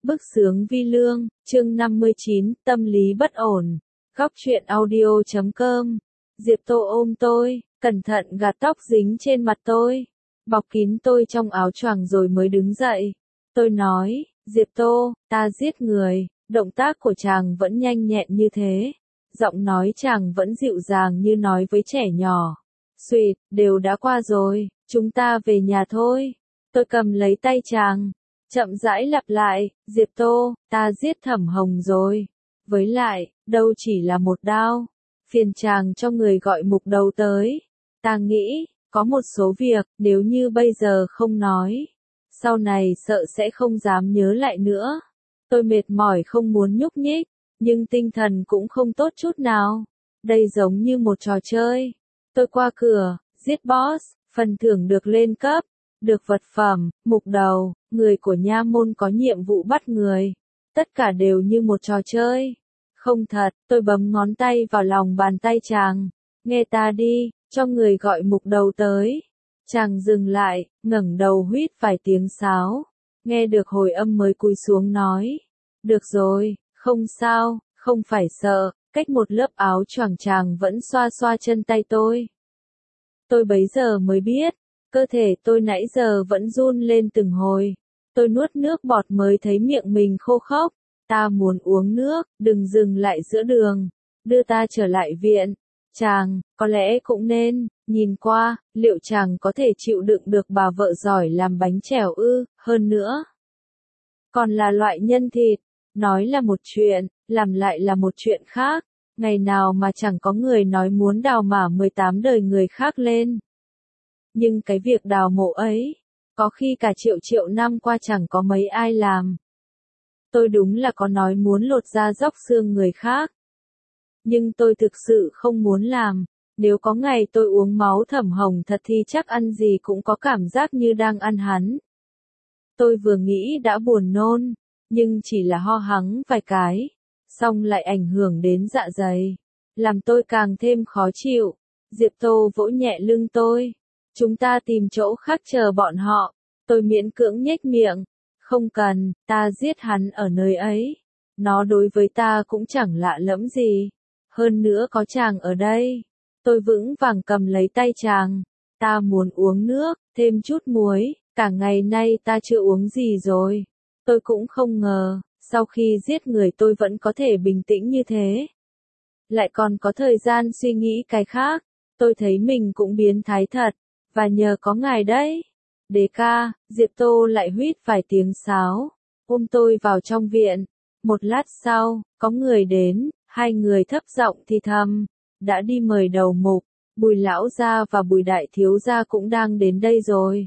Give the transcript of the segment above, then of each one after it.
Bức xướng vi lương, chương 59, tâm lý bất ổn. Góc truyện audio.com. Diệp Tô ôm tôi, cẩn thận gạt tóc dính trên mặt tôi, bọc kín tôi trong áo choàng rồi mới đứng dậy. Tôi nói, Diệp Tô, ta giết người. Động tác của chàng vẫn nhanh nhẹn như thế. Giọng nói chàng vẫn dịu dàng như nói với trẻ nhỏ. Xuyệt, đều đã qua rồi, chúng ta về nhà thôi. Tôi cầm lấy tay chàng, chậm rãi lặp lại, Diệp Tô, ta giết Thẩm Hồng rồi. Với lại, đâu chỉ là một đao. Phiền chàng cho người gọi mục đầu tới. Ta nghĩ, có một số việc, nếu như bây giờ không nói, sau này sợ sẽ không dám nhớ lại nữa. Tôi mệt mỏi không muốn nhúc nhích, nhưng tinh thần cũng không tốt chút nào. Đây giống như một trò chơi. Tôi qua cửa, giết boss, phần thưởng được lên cấp, được vật phẩm, mục đầu, người của nha môn có nhiệm vụ bắt người. Tất cả đều như một trò chơi. Không thật, tôi bấm ngón tay vào lòng bàn tay chàng. Nghe ta đi, cho người gọi mục đầu tới. Chàng dừng lại, ngẩng đầu huýt vài tiếng sáo. Nghe được hồi âm mới cúi xuống nói. Được rồi, không sao, không phải sợ. Cách một lớp áo choàng chàng vẫn xoa xoa chân tay tôi. Tôi bấy giờ mới biết, cơ thể tôi nãy giờ vẫn run lên từng hồi. Tôi nuốt nước bọt mới thấy miệng mình khô khốc. Ta muốn uống nước, đừng dừng lại giữa đường. Đưa ta trở lại viện. Chàng, có lẽ cũng nên, nhìn qua, liệu chàng có thể chịu đựng được bà vợ giỏi làm bánh chèo ư, hơn nữa. Còn là loại nhân thịt, nói là một chuyện, làm lại là một chuyện khác. Ngày nào mà chẳng có người nói muốn đào mả 18 đời người khác lên. Nhưng cái việc đào mộ ấy, có khi cả triệu năm qua chẳng có mấy ai làm. Tôi đúng là có nói muốn lột da róc xương người khác. Nhưng tôi thực sự không muốn làm. Nếu có ngày tôi uống máu Thẩm Hồng thật thì chắc ăn gì cũng có cảm giác như đang ăn hắn. Tôi vừa nghĩ đã buồn nôn, nhưng chỉ là ho hắng vài cái, xong lại ảnh hưởng đến dạ dày, làm tôi càng thêm khó chịu. Diệp Tô vỗ nhẹ lưng tôi. Chúng ta tìm chỗ khác chờ bọn họ. Tôi miễn cưỡng nhếch miệng. Không cần, ta giết hắn ở nơi ấy. Nó đối với ta cũng chẳng lạ lẫm gì. Hơn nữa có chàng ở đây. Tôi vững vàng cầm lấy tay chàng. Ta muốn uống nước, thêm chút muối. Cả ngày nay ta chưa uống gì rồi. Tôi cũng không ngờ, sau khi giết người tôi vẫn có thể bình tĩnh như thế. Lại còn có thời gian suy nghĩ cái khác. Tôi thấy mình cũng biến thái thật. Và nhờ có ngài đấy. Đế ca, Diệp Tô lại huýt vài tiếng sáo. Ôm tôi vào trong viện. Một lát sau, có người đến, hai người thấp giọng thì thầm. Đã đi mời đầu mục, Bùi lão gia và Bùi đại thiếu gia cũng đang đến đây rồi.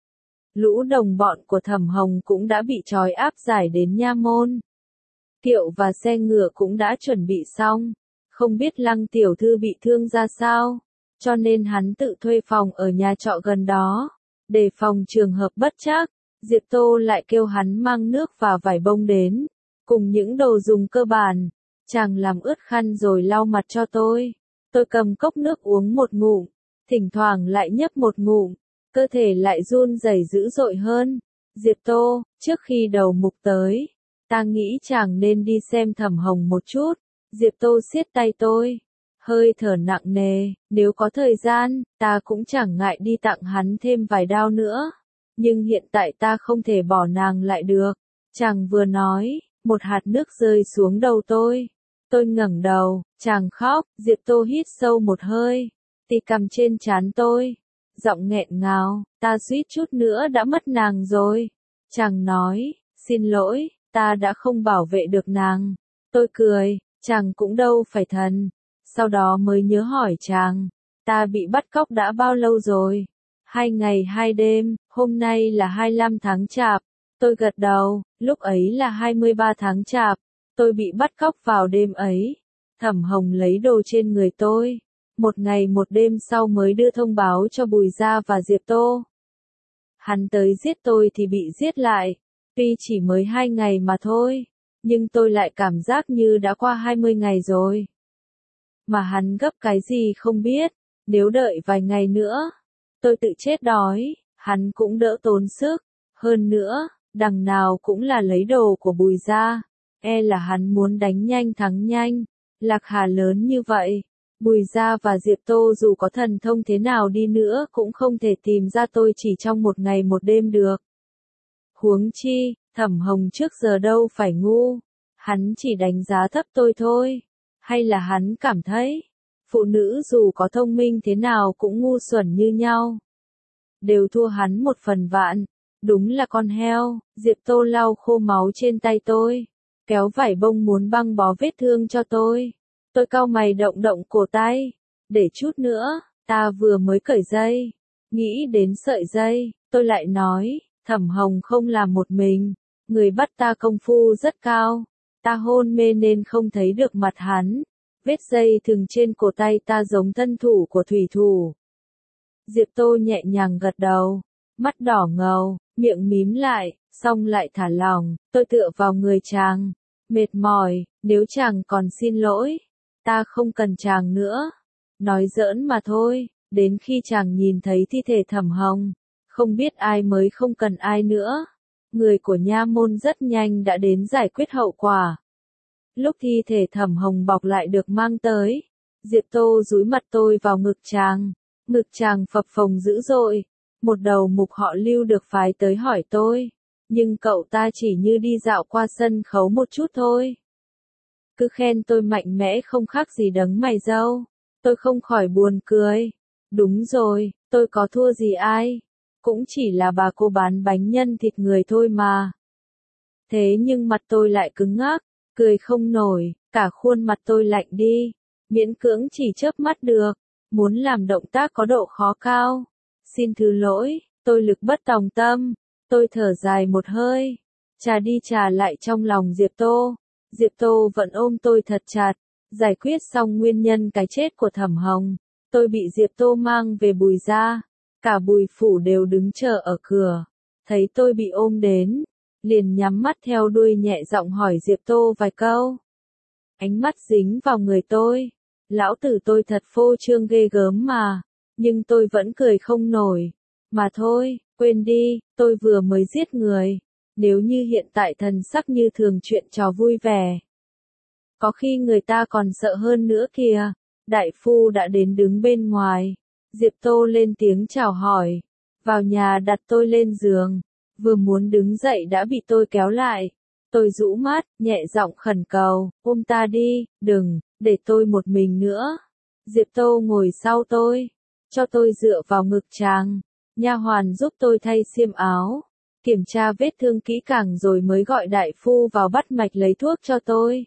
Lũ đồng bọn của Thẩm Hồng cũng đã bị trói áp giải đến nha môn. Kiệu và xe ngựa cũng đã chuẩn bị xong. Không biết Lăng tiểu thư bị thương ra sao, cho nên hắn tự thuê phòng ở nhà trọ gần đó. Để phòng trường hợp bất trắc, Diệp Tô lại kêu hắn mang nước và vải bông đến, cùng những đồ dùng cơ bản. Chàng làm ướt khăn rồi lau mặt cho tôi. Tôi cầm cốc nước uống một ngụm, thỉnh thoảng lại nhấp một ngụm, cơ thể lại run rẩy dữ dội hơn. Diệp Tô, trước khi đầu mục tới, ta nghĩ chàng nên đi xem Thẩm Hồng một chút. Diệp Tô siết tay tôi, hơi thở nặng nề, nếu có thời gian, ta cũng chẳng ngại đi tặng hắn thêm vài đao nữa. Nhưng hiện tại ta không thể bỏ nàng lại được. Chàng vừa nói, một hạt nước rơi xuống đầu tôi. Tôi ngẩng đầu, chàng khóc. Diệp Tô hít sâu một hơi, tì cằm trên trán tôi, giọng nghẹn ngào, ta suýt chút nữa đã mất nàng rồi. Chàng nói, xin lỗi, ta đã không bảo vệ được nàng. Tôi cười, chàng cũng đâu phải thần. Sau đó mới nhớ hỏi chàng, ta bị bắt cóc đã bao lâu rồi? 2 ngày 2 đêm, hôm nay là 25 tháng Chạp. Tôi gật đầu, lúc ấy là 23 tháng Chạp. Tôi bị bắt cóc vào đêm ấy. Thẩm Hồng lấy đồ trên người tôi. 1 ngày 1 đêm sau mới đưa thông báo cho Bùi gia và Diệp Tô. Hắn tới giết tôi thì bị giết lại. Tuy chỉ mới 2 ngày mà thôi, nhưng tôi lại cảm giác như đã qua 20 ngày rồi. Mà hắn gấp cái gì không biết. Nếu đợi vài ngày nữa, tôi tự chết đói, hắn cũng đỡ tốn sức. Hơn nữa, đằng nào cũng là lấy đồ của Bùi gia, e là hắn muốn đánh nhanh thắng nhanh. Lạc Hà lớn như vậy, Bùi gia và Diệp Tô dù có thần thông thế nào đi nữa cũng không thể tìm ra tôi chỉ trong một ngày một đêm được. Huống chi, Thẩm Hồng trước giờ đâu phải ngu, hắn chỉ đánh giá thấp tôi thôi, hay là hắn cảm thấy, phụ nữ dù có thông minh thế nào cũng ngu xuẩn như nhau. Đều thua hắn một phần vạn, đúng là con heo. Diệp Tô lau khô máu trên tay tôi, kéo vải bông muốn băng bó vết thương cho tôi. Tôi cau mày động động cổ tay, để chút nữa, ta vừa mới cởi dây. Nghĩ đến sợi dây, tôi lại nói, Thẩm Hồng không làm một mình, người bắt ta công phu rất cao, ta hôn mê nên không thấy được mặt hắn. Vết dây thừng trên cổ tay ta giống thân thủ của thủy thủ. Diệp Tô nhẹ nhàng gật đầu, mắt đỏ ngầu, miệng mím lại, xong lại thả lỏng. Tôi tựa vào người chàng, mệt mỏi, nếu chàng còn xin lỗi, ta không cần chàng nữa. Nói giỡn mà thôi, đến khi chàng nhìn thấy thi thể Thẩm Hồng, không biết ai mới không cần ai nữa. Người của nha môn rất nhanh đã đến giải quyết hậu quả. Lúc thi thể Thẩm Hồng bọc lại được mang tới, Diệp Tô dúi mặt tôi vào ngực chàng phập phồng dữ dội. Một đầu mục họ Lưu được phái tới hỏi tôi, nhưng cậu ta chỉ như đi dạo qua sân khấu một chút thôi. Cứ khen tôi mạnh mẽ không khác gì đấng mày râu, tôi không khỏi buồn cười. Đúng rồi, tôi có thua gì ai, cũng chỉ là bà cô bán bánh nhân thịt người thôi mà. Thế nhưng mặt tôi lại cứng ngắc, cười không nổi, cả khuôn mặt tôi lạnh đi, miễn cưỡng chỉ chớp mắt được, muốn làm động tác có độ khó cao. Xin thứ lỗi, tôi lực bất tòng tâm, tôi thở dài một hơi, trà đi trà lại trong lòng Diệp Tô. Diệp Tô vẫn ôm tôi thật chặt, giải quyết xong nguyên nhân cái chết của Thẩm Hồng, tôi bị Diệp Tô mang về Bùi gia, cả Bùi phủ đều đứng chờ ở cửa, thấy tôi bị ôm đến, liền nhắm mắt theo đuôi nhẹ giọng hỏi Diệp Tô vài câu. Ánh mắt dính vào người tôi, lão tử tôi thật phô trương ghê gớm mà, nhưng tôi vẫn cười không nổi. Mà thôi, quên đi, tôi vừa mới giết người, nếu như hiện tại thần sắc như thường chuyện trò vui vẻ. Có khi người ta còn sợ hơn nữa kìa. Đại phu đã đến đứng bên ngoài, Diệp Tô lên tiếng chào hỏi, vào nhà đặt tôi lên giường, vừa muốn đứng dậy đã bị tôi kéo lại. Tôi rũ mắt, nhẹ giọng khẩn cầu, ôm ta đi, đừng, để tôi một mình nữa. Diệp Tô ngồi sau tôi, cho tôi dựa vào ngực chàng, nha hoàn giúp tôi thay xiêm áo, kiểm tra vết thương kỹ càng rồi mới gọi đại phu vào bắt mạch lấy thuốc cho tôi.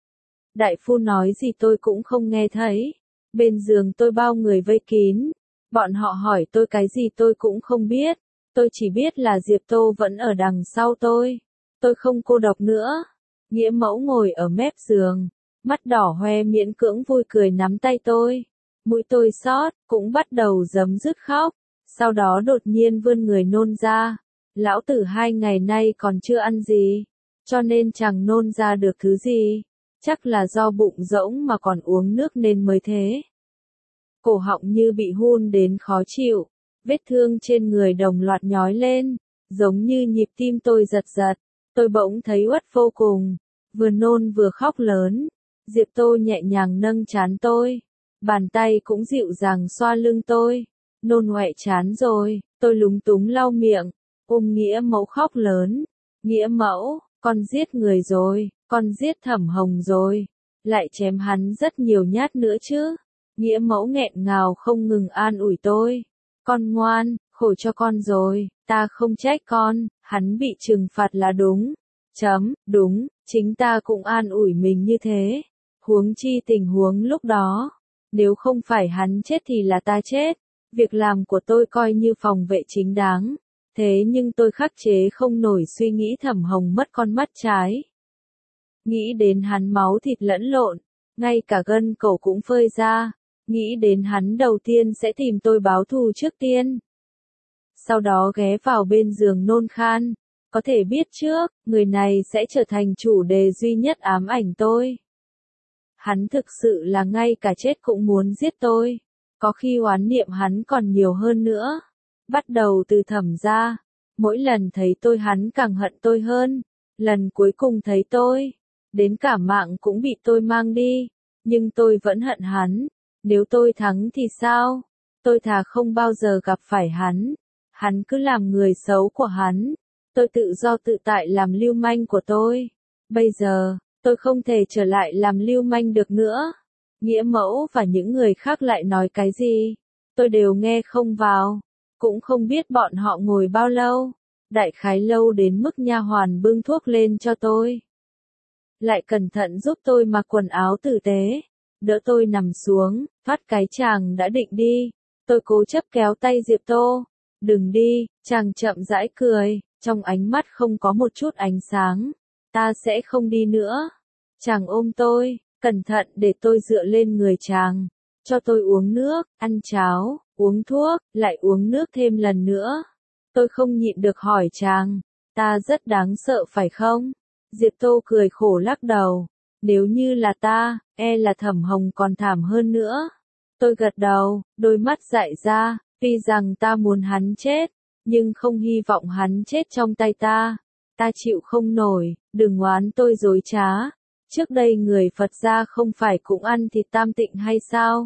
Đại phu nói gì tôi cũng không nghe thấy, bên giường tôi bao người vây kín, bọn họ hỏi tôi cái gì tôi cũng không biết, tôi chỉ biết là Diệp Tô vẫn ở đằng sau tôi không cô độc nữa. Nghĩa mẫu ngồi ở mép giường, mắt đỏ hoe miễn cưỡng vui cười nắm tay tôi, mũi tôi xót, cũng bắt đầu giấm dứt khóc, sau đó đột nhiên vươn người nôn ra. Lão tử 2 ngày nay còn chưa ăn gì, cho nên chẳng nôn ra được thứ gì, chắc là do bụng rỗng mà còn uống nước nên mới thế. Cổ họng như bị hun đến khó chịu, vết thương trên người đồng loạt nhói lên, giống như nhịp tim tôi giật giật, tôi bỗng thấy uất vô cùng, vừa nôn vừa khóc lớn. Diệp Tô nhẹ nhàng nâng trán tôi, bàn tay cũng dịu dàng xoa lưng tôi, nôn ngoẹ chán rồi, tôi lúng túng lau miệng, ôm Nghĩa mẫu khóc lớn, Nghĩa mẫu, con giết người rồi, con giết Thẩm Hồng rồi, lại chém hắn rất nhiều nhát nữa chứ. Nghĩa mẫu nghẹn ngào không ngừng an ủi tôi, con ngoan, khổ cho con rồi, ta không trách con, hắn bị trừng phạt là đúng. Đúng, chính ta cũng an ủi mình như thế. Huống chi tình huống lúc đó, nếu không phải hắn chết thì là ta chết. Việc làm của tôi coi như phòng vệ chính đáng, thế nhưng tôi khắc chế không nổi suy nghĩ Thẩm Hồng mất con mắt trái. Nghĩ đến hắn máu thịt lẫn lộn, ngay cả gân cổ cũng phơi ra, nghĩ đến hắn đầu tiên sẽ tìm tôi báo thù trước tiên. Sau đó ghé vào bên giường nôn khan, có thể biết trước, người này sẽ trở thành chủ đề duy nhất ám ảnh tôi. Hắn thực sự là ngay cả chết cũng muốn giết tôi, có khi oán niệm hắn còn nhiều hơn nữa. Bắt đầu từ Thẩm gia, Mỗi lần thấy tôi hắn càng hận tôi hơn. Lần cuối cùng thấy tôi, đến cả mạng cũng bị tôi mang đi. Nhưng tôi vẫn hận hắn. Nếu tôi thắng thì sao? Tôi thà không bao giờ gặp phải hắn. Hắn cứ làm người xấu của hắn. Tôi tự do tự tại làm lưu manh của tôi. Bây giờ, tôi không thể trở lại làm lưu manh được nữa. Nghĩa mẫu và những người khác lại nói cái gì? Tôi đều nghe không vào. Cũng không biết bọn họ ngồi bao lâu. Đại khái lâu đến mức nha hoàn bưng thuốc lên cho tôi. Lại cẩn thận giúp tôi mặc quần áo tử tế. Đỡ tôi nằm xuống, phát cái chàng đã định đi. Tôi cố chấp kéo tay Diệp Tô. Đừng đi, chàng chậm rãi cười, trong ánh mắt không có một chút ánh sáng. Ta sẽ không đi nữa. Chàng ôm tôi, cẩn thận để tôi dựa lên người chàng. Cho tôi uống nước, ăn cháo, uống thuốc, lại uống nước thêm lần nữa. Tôi không nhịn được hỏi chàng, ta rất đáng sợ phải không? Diệp Tô cười khổ lắc đầu. Nếu như là ta, e là Thẩm Hồng còn thảm hơn nữa. Tôi gật đầu, đôi mắt dại ra, tuy rằng ta muốn hắn chết, nhưng không hy vọng hắn chết trong tay ta. Ta chịu không nổi, đừng oán tôi dối trá. Trước đây người Phật gia không phải cũng ăn thịt tam tịnh hay sao?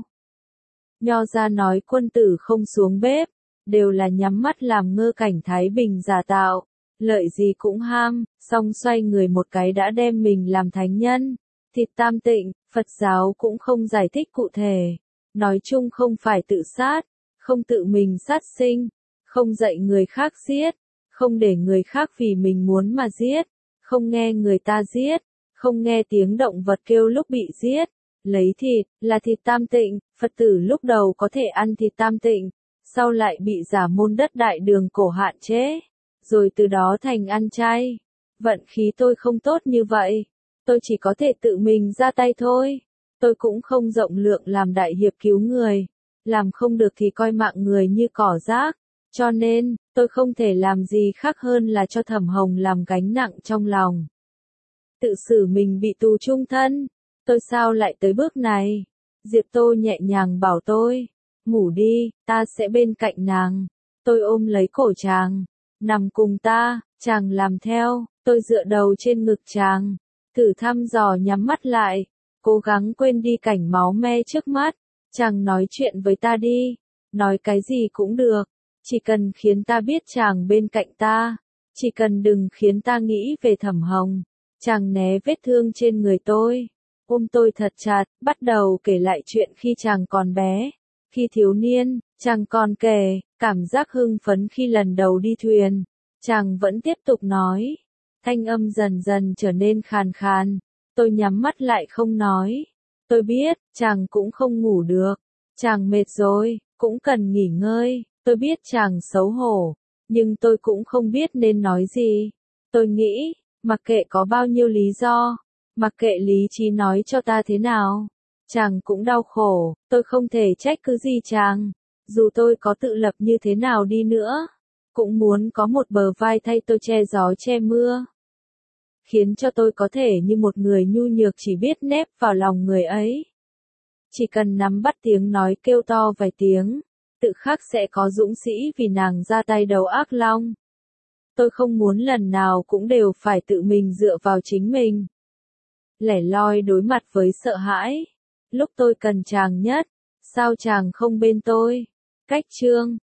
Nho gia nói quân tử không xuống bếp, đều là nhắm mắt làm ngơ cảnh thái bình giả tạo. Lợi gì cũng ham, xong xoay người một cái đã đem mình làm thánh nhân. Thịt tam tịnh, Phật giáo cũng không giải thích cụ thể. Nói chung không phải tự sát, không tự mình sát sinh, không dạy người khác giết, không để người khác vì mình muốn mà giết, không nghe người ta giết, không nghe tiếng động vật kêu lúc bị giết. Lấy thịt, là thịt tam tịnh, Phật tử lúc đầu có thể ăn thịt tam tịnh, sau lại bị giả môn đất đại đường cổ hạn chế, rồi từ đó thành ăn chay. Vận khí tôi không tốt như vậy, tôi chỉ có thể tự mình ra tay thôi. Tôi cũng không rộng lượng làm đại hiệp cứu người, làm không được thì coi mạng người như cỏ rác, cho nên, tôi không thể làm gì khác hơn là cho Thẩm Hồng làm gánh nặng trong lòng. Tự xử mình bị tù chung thân, tôi sao lại tới bước này? Diệp Tô nhẹ nhàng bảo tôi, ngủ đi, ta sẽ bên cạnh nàng. Tôi ôm lấy cổ chàng, nằm cùng ta, chàng làm theo, tôi dựa đầu trên ngực chàng, thử thăm dò nhắm mắt lại, cố gắng quên đi cảnh máu me trước mắt. Chàng nói chuyện với ta đi, nói cái gì cũng được, chỉ cần khiến ta biết chàng bên cạnh ta, chỉ cần đừng khiến ta nghĩ về Thẩm Hồng. Chàng né vết thương trên người tôi, ôm tôi thật chặt, bắt đầu kể lại chuyện khi chàng còn bé, khi thiếu niên. Chàng còn kể, cảm giác hưng phấn khi lần đầu đi thuyền. Chàng vẫn tiếp tục nói, thanh âm dần dần trở nên khàn khàn. Tôi nhắm mắt lại không nói. Tôi biết, chàng cũng không ngủ được. Chàng mệt rồi, cũng cần nghỉ ngơi. Tôi biết chàng xấu hổ, nhưng tôi cũng không biết nên nói gì. Tôi nghĩ, mặc kệ có bao nhiêu lý do, mặc kệ lý trí nói cho ta thế nào, chàng cũng đau khổ, tôi không thể trách cứ gì chàng. Dù tôi có tự lập như thế nào đi nữa, cũng muốn có một bờ vai thay tôi che gió che mưa. Khiến cho tôi có thể như một người nhu nhược chỉ biết nép vào lòng người ấy. Chỉ cần nắm bắt tiếng nói kêu to vài tiếng, tự khắc sẽ có dũng sĩ vì nàng ra tay đầu ác long. Tôi không muốn lần nào cũng đều phải tự mình dựa vào chính mình. Lẻ loi đối mặt với sợ hãi. Lúc tôi cần chàng nhất, sao chàng không bên tôi? Cách chương